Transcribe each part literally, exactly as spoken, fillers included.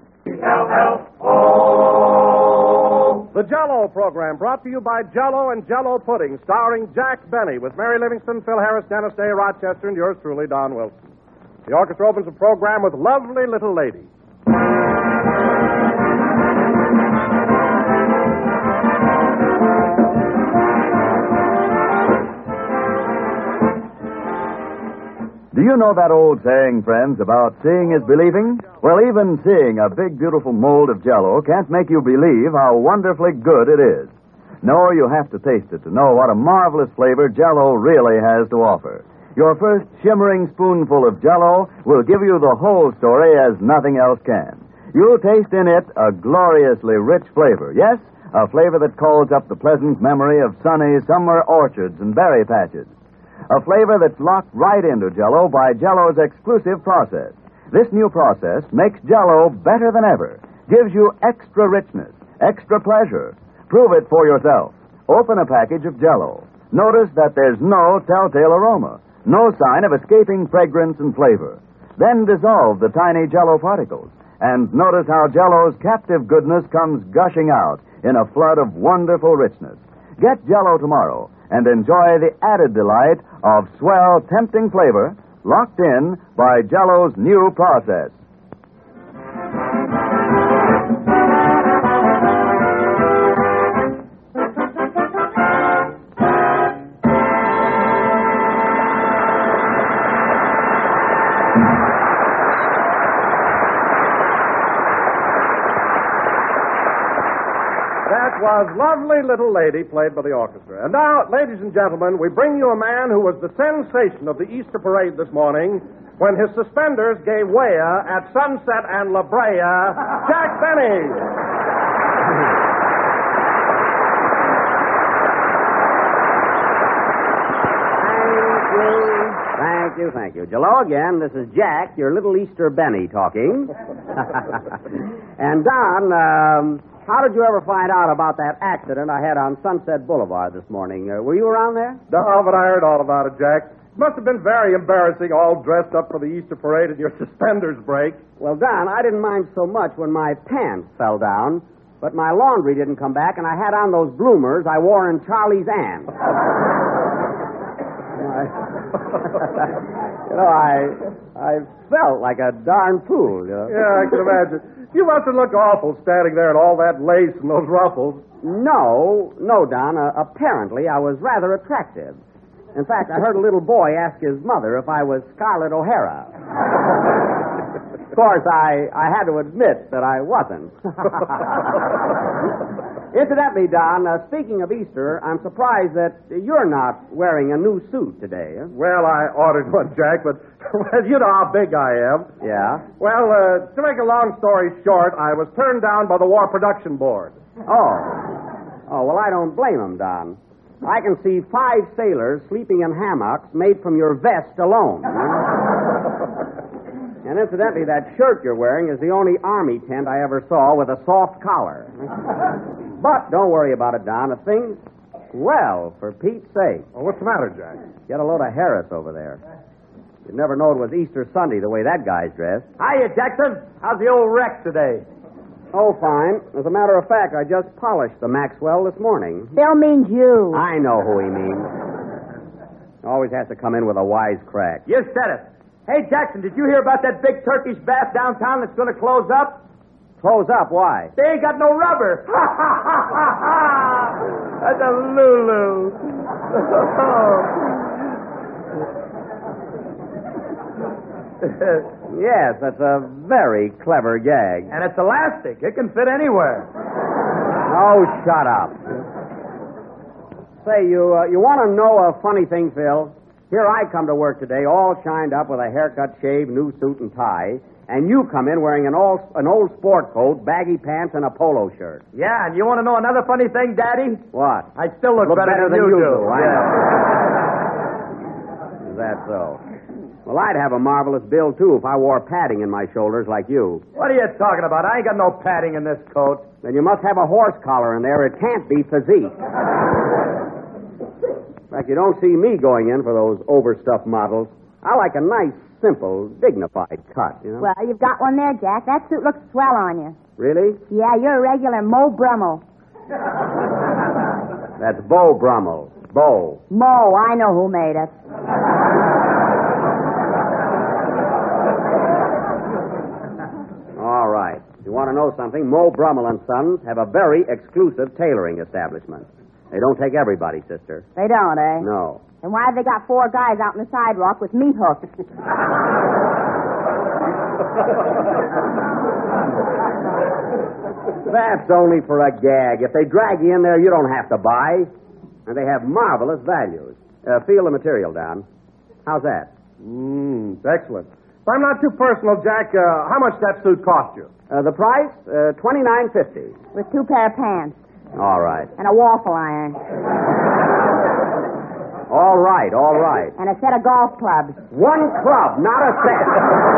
L L O. The Jell-O program brought to you by Jell-O and Jell-O Pudding, starring Jack Benny with Mary Livingston, Phil Harris, Dennis Day, Rochester, and yours truly, Don Wilson. The orchestra opens the program with Lovely Little Lady. Do you know that old saying, friends, about seeing is believing? Well, even seeing a big, beautiful mold of Jell-O can't make you believe how wonderfully good it is. No, you have to taste it to know what a marvelous flavor Jell-O really has to offer. Your first shimmering spoonful of Jell-O will give you the whole story as nothing else can. You'll taste in it a gloriously rich flavor. Yes, a flavor that calls up the pleasant memory of sunny summer orchards and berry patches. A flavor that's locked right into Jell-O by Jell-O's exclusive process. This new process makes Jell-O better than ever. Gives you extra richness, extra pleasure. Prove it for yourself. Open a package of Jell-O. Notice that there's no telltale aroma, no sign of escaping fragrance and flavor. Then dissolve the tiny Jell-O particles, and notice how Jell-O's captive goodness comes gushing out in a flood of wonderful richness. Get Jell-O tomorrow and enjoy the added delight of swell, tempting flavor locked in by Jell-O's new process. That was Lovely Little Lady, played by the orchestra. And now, ladies and gentlemen, we bring you a man who was the sensation of the Easter parade this morning when his suspenders gave way at Sunset and La Brea, Jack Benny. Thank you, thank you. Hello again. This is Jack, your little Easter Benny, talking. And Don, um, how did you ever find out about that accident I had on Sunset Boulevard this morning? Uh, were you around there? No, but I heard all about it, Jack. It must have been very embarrassing, all dressed up for the Easter parade and your suspenders break. Well, Don, I didn't mind so much when my pants fell down, but my laundry didn't come back, and I had on those bloomers I wore in Charlie's Aunt. You know, I I felt like a darn fool, you know. Yeah, I can imagine. You must have looked awful standing there in all that lace and those ruffles. No, no, Don. Uh, apparently, I was rather attractive. In fact, I heard a little boy ask his mother if I was Scarlett O'Hara. Of course, I, I had to admit that I wasn't. Incidentally, Don, uh, speaking of Easter, I'm surprised that you're not wearing a new suit today. Huh? Well, I ordered one, Jack, but well, you know how big I am. Yeah? Well, uh, to make a long story short, I was turned down by the War Production Board. Oh. Oh, well, I don't blame him, Don. I can see five sailors sleeping in hammocks made from your vest alone. And incidentally, that shirt you're wearing is the only Army tent I ever saw with a soft collar. But don't worry about it, Don. The thing's well, for Pete's sake. Well, what's the matter, Jack? Get a load of Harris over there. You'd never know it was Easter Sunday the way that guy's dressed. Hiya, Jackson. How's the old wreck today? Oh, fine. As a matter of fact, I just polished the Maxwell this morning. Bill means you. I know who he means. Always has to come in with a wise crack. You said it. Hey, Jackson, did you hear about that big Turkish bath downtown that's going to close up? Close up? Why? They ain't got no rubber. That's a Lulu. Yes, that's a very clever gag. And it's elastic. It can fit anywhere. Oh, shut up. Say, you uh, you want to know a funny thing, Phil? Here I come to work today, all shined up with a haircut, shave, new suit, and tie, and you come in wearing an old, an old sport coat, baggy pants, and a polo shirt. Yeah, and you want to know another funny thing, Daddy? What? I still look, Look better, better than you, you do. do, I yeah. Is that so? Well, I'd have a marvelous bill, too, if I wore padding in my shoulders like you. What are you talking about? I ain't got no padding in this coat. Then you must have a horse collar in there. It can't be physique. In fact, you don't see me going in for those overstuffed models. I like a nice, simple, dignified cut, you know? Well, you've got one there, Jack. That suit looks swell on you. Really? Yeah, you're a regular Mo Brummel. That's Beau Brummel. Beau. Mo, I know who made it. All right. If you want to know something, Mo Brummel and Sons have a very exclusive tailoring establishment. They don't take everybody, sister. They don't, eh? No. Then why have they got four guys out on the sidewalk with meat hooks? That's only for a gag. If they drag you in there, you don't have to buy. And they have marvelous values. Uh, feel the material, Don. How's that? Mmm, excellent. If I'm not too personal, Jack, uh, how much that suit cost you? Uh, the price? Uh, twenty-nine fifty. With two pair of pants. All right. And a waffle iron. All right, all right. And a set of golf clubs. One club, not a set.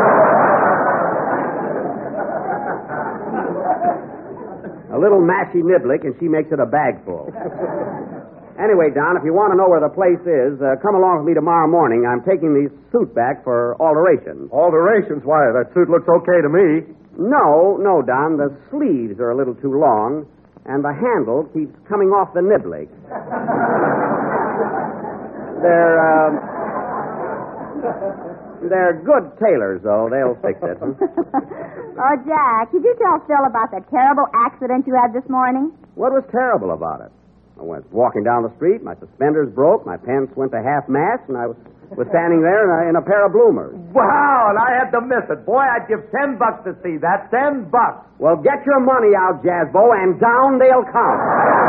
A little mashy niblick, and she makes it a bag full. Anyway, Don, if you want to know where the place is, uh, come along with me tomorrow morning. I'm taking the suit back for alterations. Alterations? Why, that suit looks okay to me. No, no, Don. The sleeves are a little too long, and the handle keeps coming off the niblick. They're, uh, they're good tailors, though. They'll fix it. Oh, Jack, did you tell Phil about that terrible accident you had this morning? What was terrible about it? I went walking down the street, my suspenders broke, my pants went to half-mast, and I was, was standing there in a, in a pair of bloomers. Wow, and I had to miss it. Boy, I'd give ten bucks to see that. Ten bucks. Well, get your money out, Jazzbo, and down they'll come.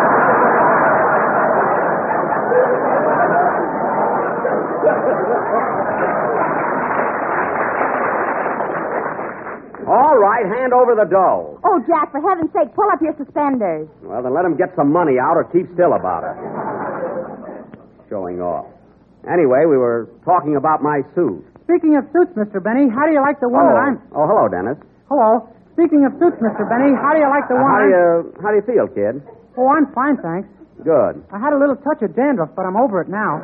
All right, hand over the dough. Oh, Jack, for heaven's sake, pull up your suspenders. Well, then let him get some money out or keep still about it. Showing off. Anyway, we were talking about my suit. Speaking of suits, Mister Benny, how do you like the one oh. that I'm... Oh, hello, Dennis. Hello. Speaking of suits, Mister Benny, how do you like the Uh, one how do I'm... you How do you feel, kid? Oh, I'm fine, thanks. Good. I had a little touch of dandruff, but I'm over it now.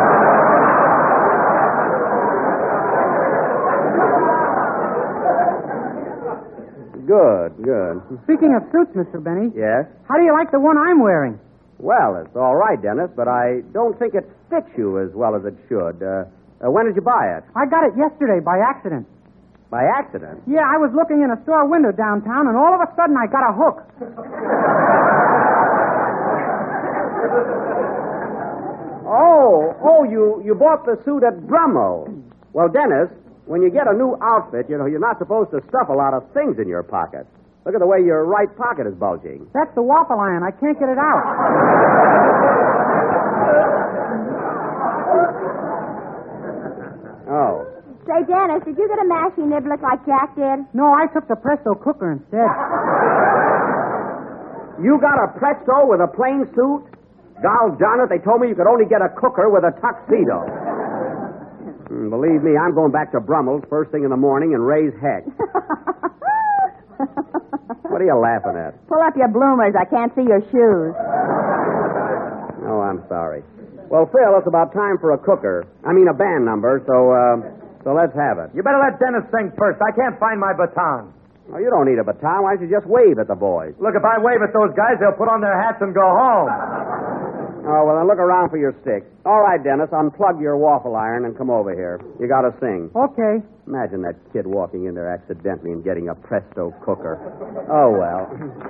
Good, good. Speaking of suits, Mister Benny, Yes? how do you like the one I'm wearing? Well, it's all right, Dennis, but I don't think it fits you as well as it should. Uh, uh, when did you buy it? I got it yesterday by accident. By accident? Yeah, I was looking in a store window downtown, and all of a sudden I got a hook. Oh, oh, you, you bought the suit at Brummel. Well, Dennis, when you get a new outfit, you know, you're not supposed to stuff a lot of things in your pockets. Look at the way your right pocket is bulging. That's the waffle iron. I can't get it out. Oh. Say, Dennis, did you get a mashy niblick like Jack did? No, I took the Presto cooker instead. You got a Presto with a plain suit? Gol darn it, they told me you could only get a cooker with a tuxedo. Mm, believe me, I'm going back to Brummel's first thing in the morning and raise heck. What are you laughing at? Pull up your bloomers. I can't see your shoes. Oh, I'm sorry. Well, Phil, it's about time for a cooker. I mean, a band number, so, uh, so let's have it. You better let Dennis sing first. I can't find my baton. Oh, you don't need a baton. Why don't you just wave at the boys? Look, if I wave at those guys, they'll put on their hats and go home. Oh, well, then look around for your stick. All right, Dennis, unplug your waffle iron and come over here. You got to sing. Okay. Imagine that kid walking in there accidentally and getting a Presto cooker. Oh, well.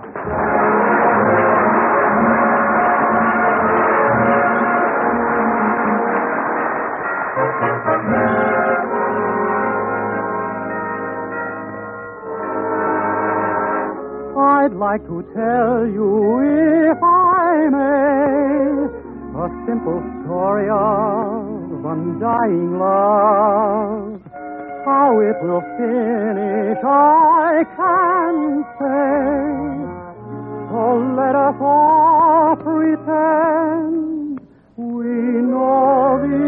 I'd like to tell you, if I may, a simple story of undying love. How it will finish, I can't say. So let us all pretend we know the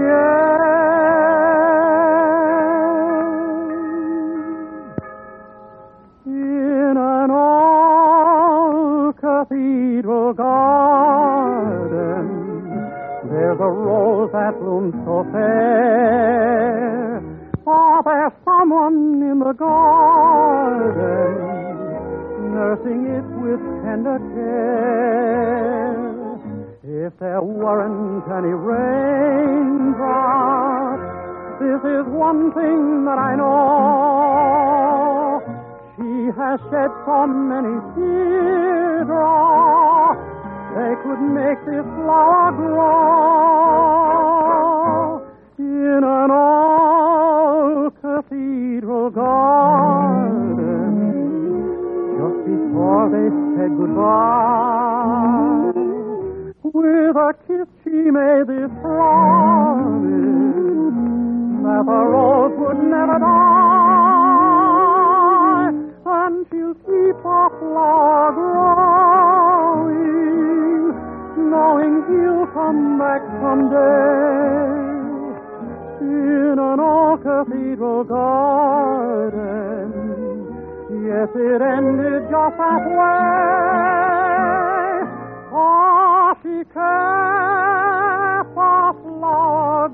end. In an old cathedral garden, there's a rose that blooms so fair. For there someone in the garden, nursing it with tender care. If there weren't any raindrops, this is one thing that I know. She has shed so many teardrops, they could make this flower grow. In an old cathedral garden, just before they said goodbye, with a kiss she made this promise that the rose would never die, and she'll keep her flower growing, knowing he'll come back someday. In an old cathedral garden, yes, it ended just halfway. Oh, she kept a flower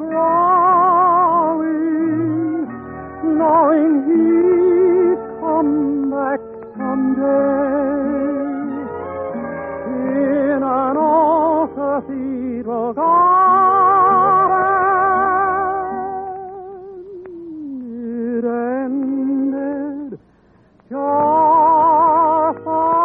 growing, knowing he'd come back someday. In an old cathedral garden, it ended just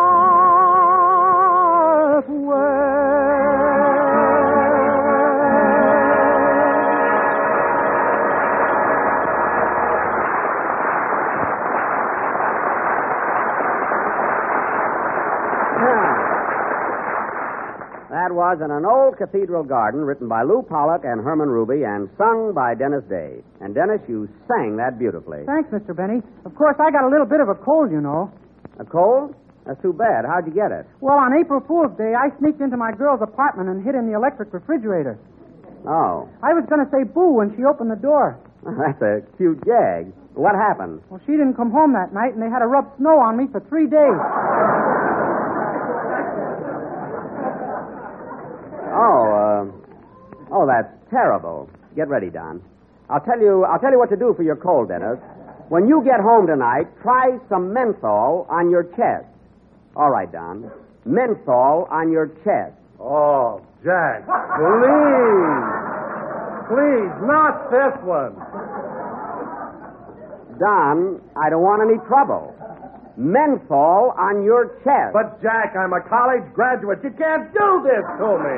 That was In an Old Cathedral Garden, written by Lou Pollock and Herman Ruby and sung by Dennis Day. And, Dennis, you sang that beautifully. Thanks, Mister Benny. Of course, I got a little bit of a cold, you know. A cold? That's too bad. How'd you get it? Well, on April Fool's Day, I sneaked into my girl's apartment and hid in the electric refrigerator. Oh. I was going to say boo when she opened the door. That's a cute gag. What happened? Well, she didn't come home that night, and they had to rub snow on me for three days. Oh, uh, oh, that's terrible. Get ready, Don. I'll tell you. I'll tell you what to do for your cold, Dennis. When you get home tonight, try some menthol on your chest. All right, Don. Menthol on your chest. Oh, Jack, please. Please, not this one. Don, I don't want any trouble. Menthol on your chest. But, Jack, I'm a college graduate. You can't do this to me.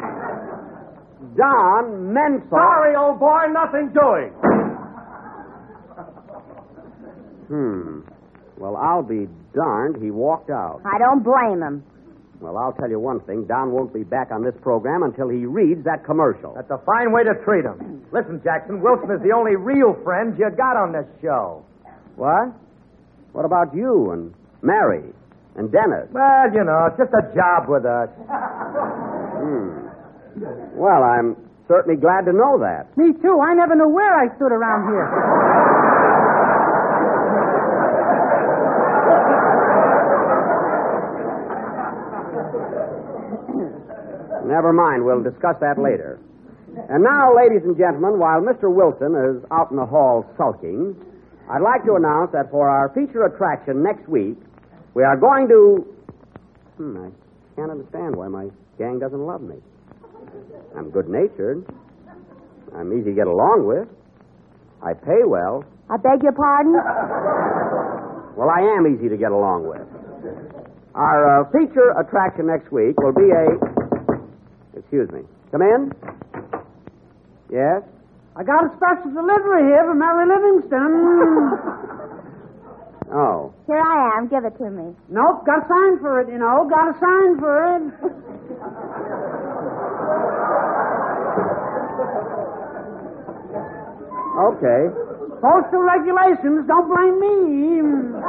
Don, menthol. Sorry, old boy, nothing doing. Hmm. Well, I'll be darned. He walked out. I don't blame him. Well, I'll tell you one thing. Don won't be back on this program until he reads that commercial. That's a fine way to treat him. Listen, Jackson, Wilson is the only real friend you got on this show. What? What about you and Mary and Dennis? Well, you know, it's just a job with us. Hmm. Well, I'm certainly glad to know that. Me too. I never knew where I stood around here. Never mind. We'll discuss that later. And now, ladies and gentlemen, while Mister Wilson is out in the hall sulking, I'd like to announce that for our feature attraction next week, we are going to... Hmm, I can't understand why my gang doesn't love me. I'm good-natured. I'm easy to get along with. I pay well. I beg your pardon? Well, I am easy to get along with. Our uh, feature attraction next week will be a... Excuse me. Come in. Yes? I got a special delivery here from Mary Livingston. Oh. Here I am. Give it to me. Nope, got to sign for it, you know. Got to sign for it. Okay. Postal regulations, don't blame me.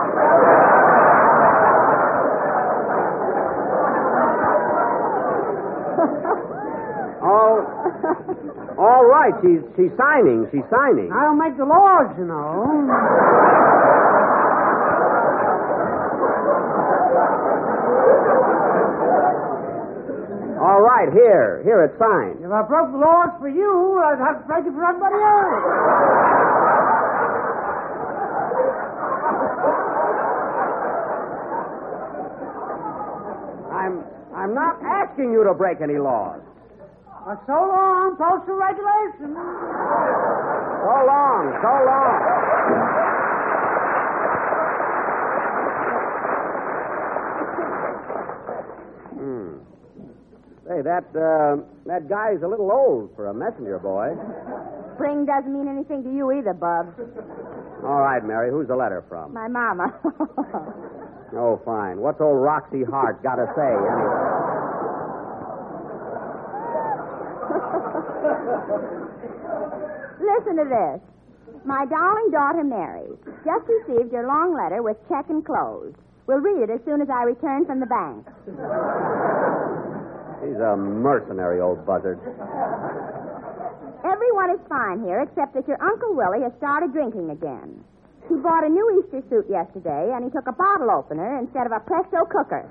All, all right. She's she's signing. She's signing. I don't make the laws, you know. All right. Here. Here, it's signed. If I broke the laws for you, I'd have to break it for everybody else. I'm I'm not asking you to break any laws. Uh, so long, postal regulations. So long, so long. Hmm. Say, that uh, that guy's a little old for a messenger boy. Spring doesn't mean anything to you either, Bub. All right, Mary, who's the letter from? My mama. Oh, fine. What's old Roxy Hart got to say, anyway? Listen to this. My darling daughter, Mary, just received your long letter with check enclosed. We'll read it as soon as I return from the bank. He's a mercenary old buzzard. Everyone is fine here except that your Uncle Willie has started drinking again. He bought a new Easter suit yesterday, and he took a bottle opener instead of a Presto cooker.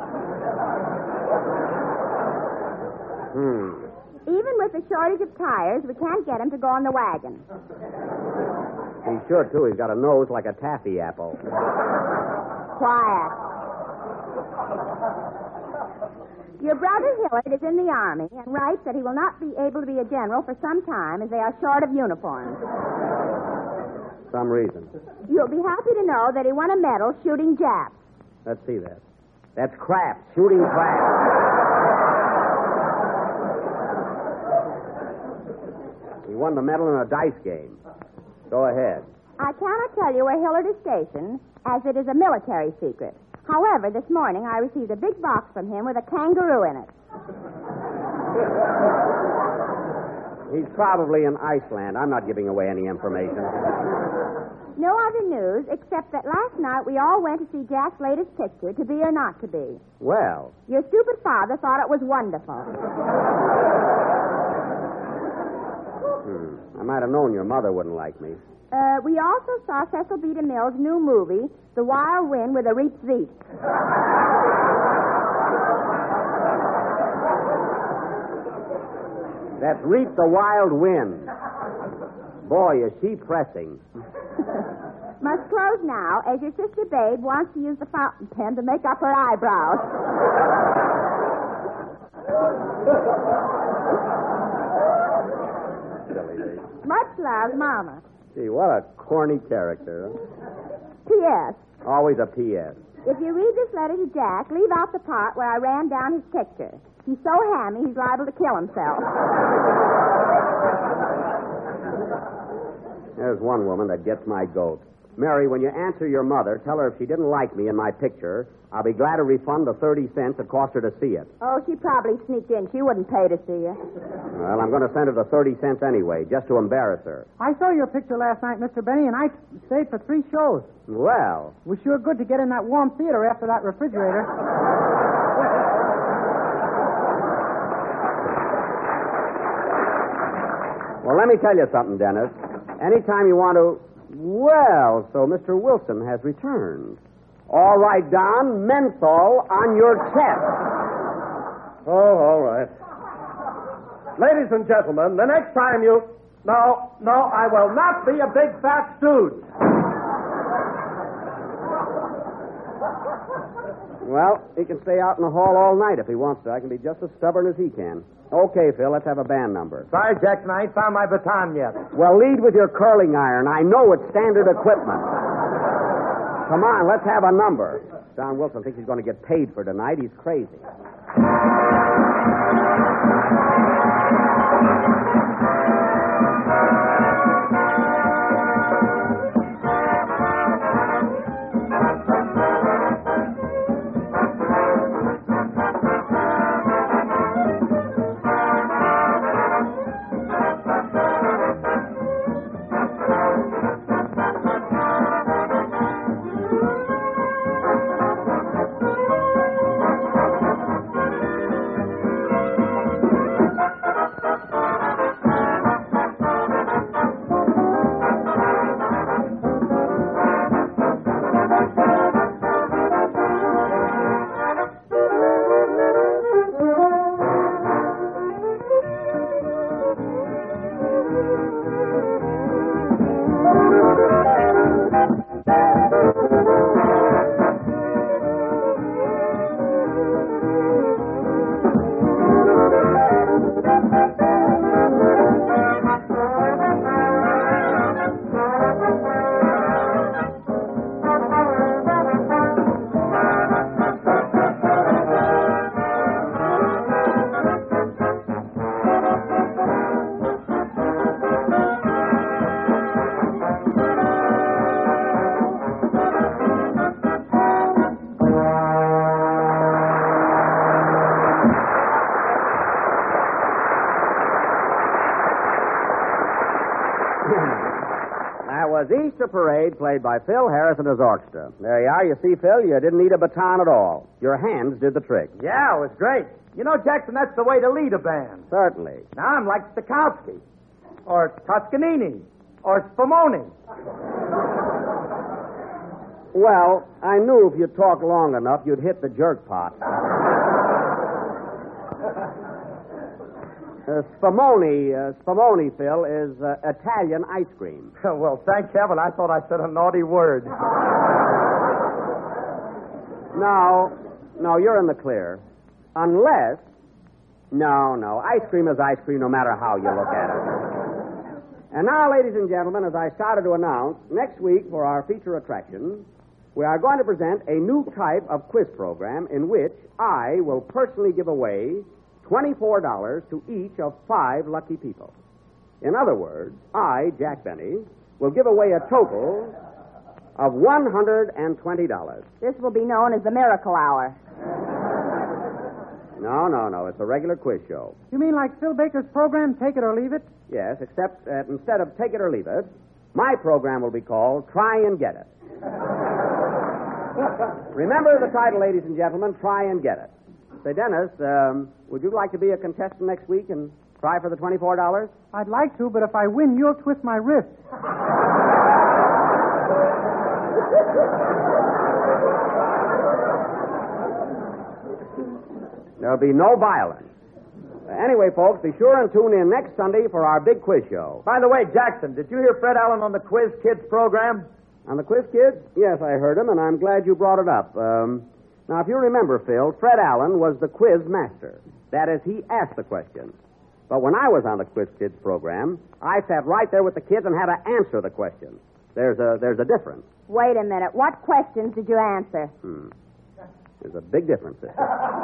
Hmm. Even with the shortage of tires, we can't get him to go on the wagon. He sure, too. He's got a nose like a taffy apple. Quiet. Your brother Hillard is in the Army and writes that he will not be able to be a general for some time as they are short of uniforms. Some reason. You'll be happy to know that he won a medal shooting Japs. Let's see that. That's crap. Shooting crap. He won the medal in a dice game. Go ahead. I cannot tell you where Hillard is stationed, as it is a military secret. However, this morning I received a big box from him with a kangaroo in it. He's probably in Iceland. I'm not giving away any information. No other news except that last night we all went to see Jack's latest picture, To Be or Not to Be. Well. Your stupid father thought it was wonderful. Hmm. I might have known your mother wouldn't like me. Uh, we also saw Cecil B. DeMille's new movie, The Wild Wind with a Reap Zeep. That's Reap the Wild Wind. Boy, is she pressing. Must close now, as your sister Babe wants to use the fountain pen to make up her eyebrows. Silly lady. Much love, Mama. Gee, what a corny character. P S. Always a P S. If you read this letter to Jack, leave out the part where I ran down his picture. He's so hammy, he's liable to kill himself. There's one woman that gets my goat. Mary, when you answer your mother, tell her if she didn't like me in my picture, I'll be glad to refund the thirty cents it cost her to see it. Oh, she probably sneaked in. She wouldn't pay to see you. Well, I'm going to send her the thirty cents anyway, just to embarrass her. I saw your picture last night, Mister Benny, and I stayed for three shows. Well. It was sure good to get in that warm theater after that refrigerator. Well, let me tell you something, Dennis. Anytime you want to... Well, so Mister Wilson has returned. All right, Don, menthol on your chest. Oh, all right. Ladies and gentlemen, the next time you... No, no, I will not be a big fat stooge. Well, he can stay out in the hall all night if he wants to. I can be just as stubborn as he can. Okay, Phil, let's have a band number. Sorry, Jackson, I ain't found my baton yet. Well, lead with your curling iron. I know it's standard equipment. Come on, let's have a number. Don Wilson thinks he's going to get paid for tonight. He's crazy. was Easter Parade, played by Phil Harris and his orchestra. There you are. You see, Phil, you didn't need a baton at all. Your hands did the trick. Yeah, it was great. You know, Jackson, that's the way to lead a band. Certainly. Now, I'm like Stokowski, or Toscanini, or Spumoni. Well, I knew if you'd talk long enough, you'd hit the jerk pot. Uh, Spumoni, uh, Spumoni, Phil, is uh, Italian ice cream. Well, thank heaven. I thought I said a naughty word. No, no, you're in the clear. Unless, no, no, ice cream is ice cream no matter how you look at it. And now, ladies and gentlemen, as I started to announce, next week for our feature attraction, we are going to present a new type of quiz program in which I will personally give away twenty-four dollars to each of five lucky people. In other words, I, Jack Benny, will give away a total of one hundred twenty dollars. This will be known as the Miracle Hour. No, no, no. It's a regular quiz show. You mean like Phil Baker's program, Take It or Leave It? Yes, except that instead of Take It or Leave It, my program will be called Try and Get It. Remember the title, ladies and gentlemen, Try and Get It. Say, Dennis, um, would you like to be a contestant next week and try for the twenty-four dollars? I'd like to, but if I win, you'll twist my wrist. There'll be no violence. Anyway, folks, be sure and tune in next Sunday for our big quiz show. By the way, Jackson, did you hear Fred Allen on the Quiz Kids program? On the Quiz Kids? Yes, I heard him, and I'm glad you brought it up. Um, now, if you remember, Phil, Fred Allen was the quiz master. That is, he asked the questions. But when I was on the Quiz Kids program, I sat right there with the kids and had to answer the questions. There's a, there's a difference. Wait a minute. What questions did you answer? Hmm. There's a big difference, sister.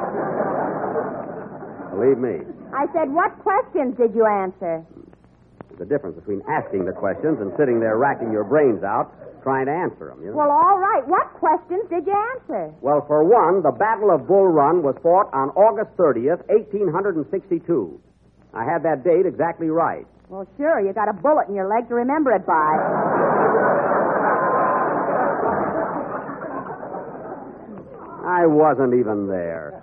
Believe me. I said, what questions did you answer? There's a difference between asking the questions and sitting there racking your brains out trying to answer them. You know? Well, all right. What questions did you answer? Well, for one, the Battle of Bull Run was fought on August thirtieth, eighteen sixty-two. I had that date exactly right. Well, sure. You got a bullet in your leg to remember it by. I wasn't even there.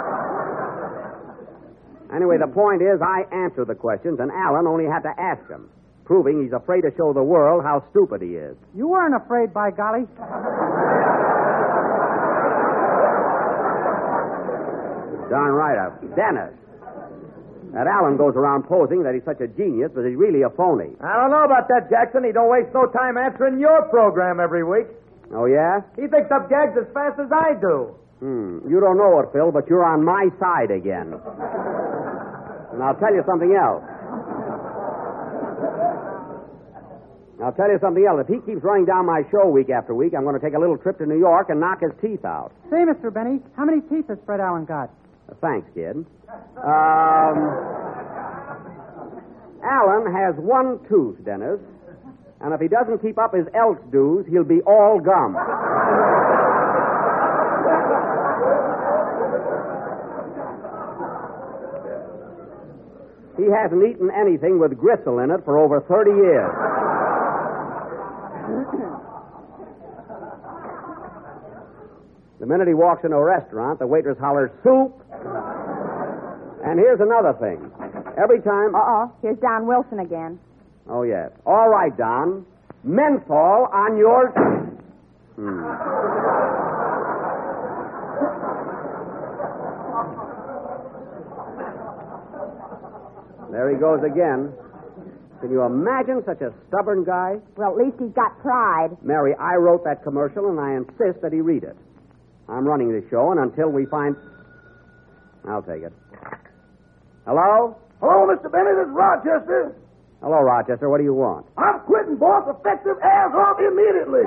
Anyway, the point is I answered the questions, and Alan only had to ask them, proving he's afraid to show the world how stupid he is. You weren't afraid, by golly. Darn right, I... Dennis. That Alan goes around posing that he's such a genius, but he's really a phony. I don't know about that, Jackson. He don't waste no time answering your program every week. Oh, yeah? He picks up gags as fast as I do. Hmm. You don't know it, Phil, but you're on my side again. And I'll tell you something else. I'll tell you something else. If he keeps running down my show week after week, I'm going to take a little trip to New York and knock his teeth out. Say, Mister Benny, how many teeth has Fred Allen got? Uh, thanks, kid. Um, Allen has one tooth, Dennis. And if he doesn't keep up his Elks dues, he'll be all gum. He hasn't eaten anything with gristle in it for over thirty years. The minute he walks into a restaurant, the waitress hollers, soup. And here's another thing. Every time... Uh-oh. Here's Don Wilson again. Oh, yes. All right, Don. Menthol on your... Hmm. There he goes again. Can you imagine such a stubborn guy? Well, at least he's got pride. Mary, I wrote that commercial, and I insist that he read it. I'm running this show, and until we find... I'll take it. Hello? Hello, Mister Benny. This is Rochester. Hello, Rochester. What do you want? I'm quitting, boss. Effective as of immediately.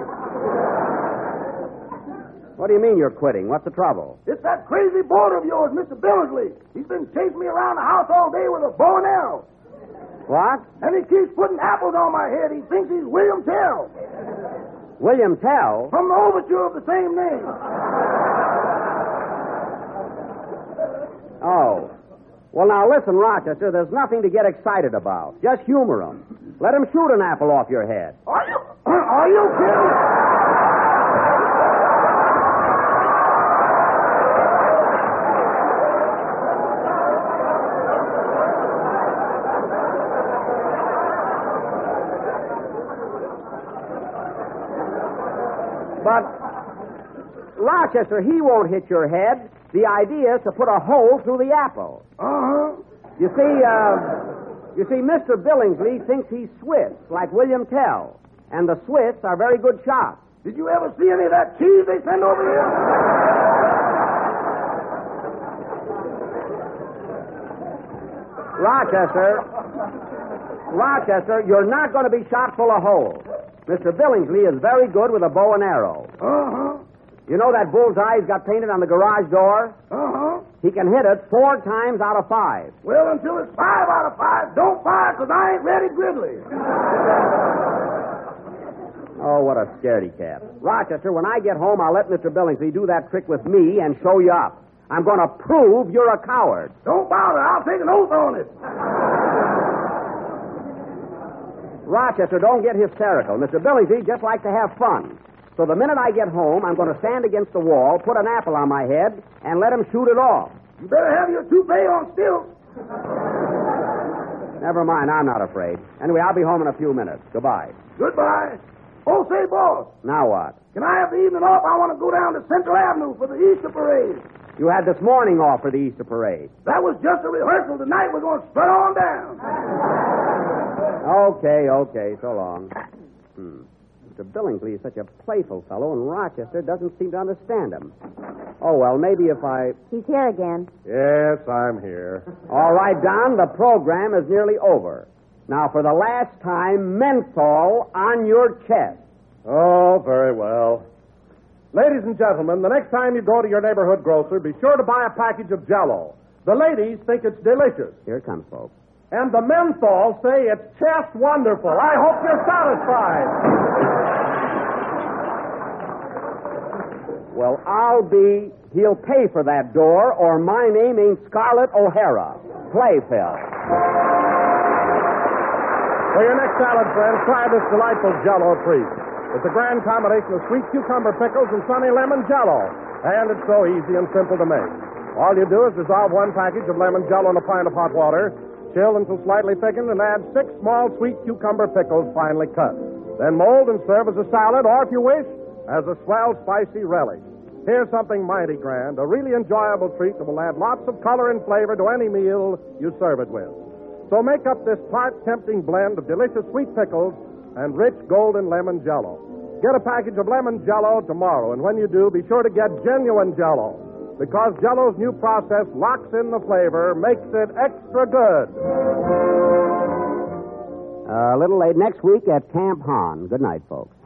What do you mean you're quitting? What's the trouble? It's that crazy boarder of yours, Mister Billingsley. He's been chasing me around the house all day with a bow and arrow. What? And he keeps putting apples on my head. He thinks he's William Tell. William Tell? From the overture of the same name. Oh. Well, now, listen, Rochester, there's nothing to get excited about. Just humor him. Let him shoot an apple off your head. Are you you kidding? But, Rochester, he won't hit your head. The idea is to put a hole through the apple. Uh-huh. You see, uh, you see, Mister Billingsley thinks he's Swiss, like William Tell. And the Swiss are very good shots. Did you ever see any of that cheese they send over here? Rochester, Rochester, you're not going to be shot full of holes. Mister Billingsley is very good with a bow and arrow. Uh-huh. You know that bullseye he's got painted on the garage door? Uh-huh. He can hit it four times out of five. Well, until it's five out of five, don't fire, because I ain't ready grizzly. Oh, what a scaredy cat. Rochester, when I get home, I'll let Mister Billingsley do that trick with me and show you up. I'm going to prove you're a coward. Don't bother. I'll take an oath on it. Rochester, don't get hysterical. Mister Billingsley just likes to have fun. So the minute I get home, I'm going to stand against the wall, put an apple on my head, and let him shoot it off. You better have your toupee on stilts. Never mind, I'm not afraid. Anyway, I'll be home in a few minutes. Goodbye. Goodbye. Oh, say, boss, Now what? can I have the evening off? I want to go down to Central Avenue for the Easter parade. You had this morning off for the Easter parade. That was just a rehearsal. Tonight we're going to strut on down. Okay, okay, so long. Hmm. Mister Billingsley is such a playful fellow, and Rochester doesn't seem to understand him. Oh, well, maybe if I... He's here again. Yes, I'm here. All right, Don, the program is nearly over. Now, for the last time, menthol on your chest. Oh, very well. Ladies and gentlemen, the next time you go to your neighborhood grocer, be sure to buy a package of Jell-O. The ladies think it's delicious. Here it comes, folks. And the menthol say it's chest wonderful. I hope you're satisfied. Well, I'll be... He'll pay for that door, or my name ain't Scarlett O'Hara. Play, Phil. For your next salad, friends, try this delightful Jell-O treat. It's a grand combination of sweet cucumber pickles and sunny lemon Jell-O. And it's so easy and simple to make. All you do is dissolve one package of lemon Jell-O in a pint of hot water, chill until slightly thickened, and add six small sweet cucumber pickles finely cut. Then mold and serve as a salad, or if you wish, as a swell spicy relish. Here's something mighty grand, a really enjoyable treat that will add lots of color and flavor to any meal you serve it with. So make up this tart, tempting blend of delicious sweet pickles and rich golden lemon Jell-O. Get a package of lemon Jell-O tomorrow, and when you do, be sure to get genuine Jell-O, because Jell-O's new process locks in the flavor, makes it extra good. A little late next week at Camp Han. Good night, folks.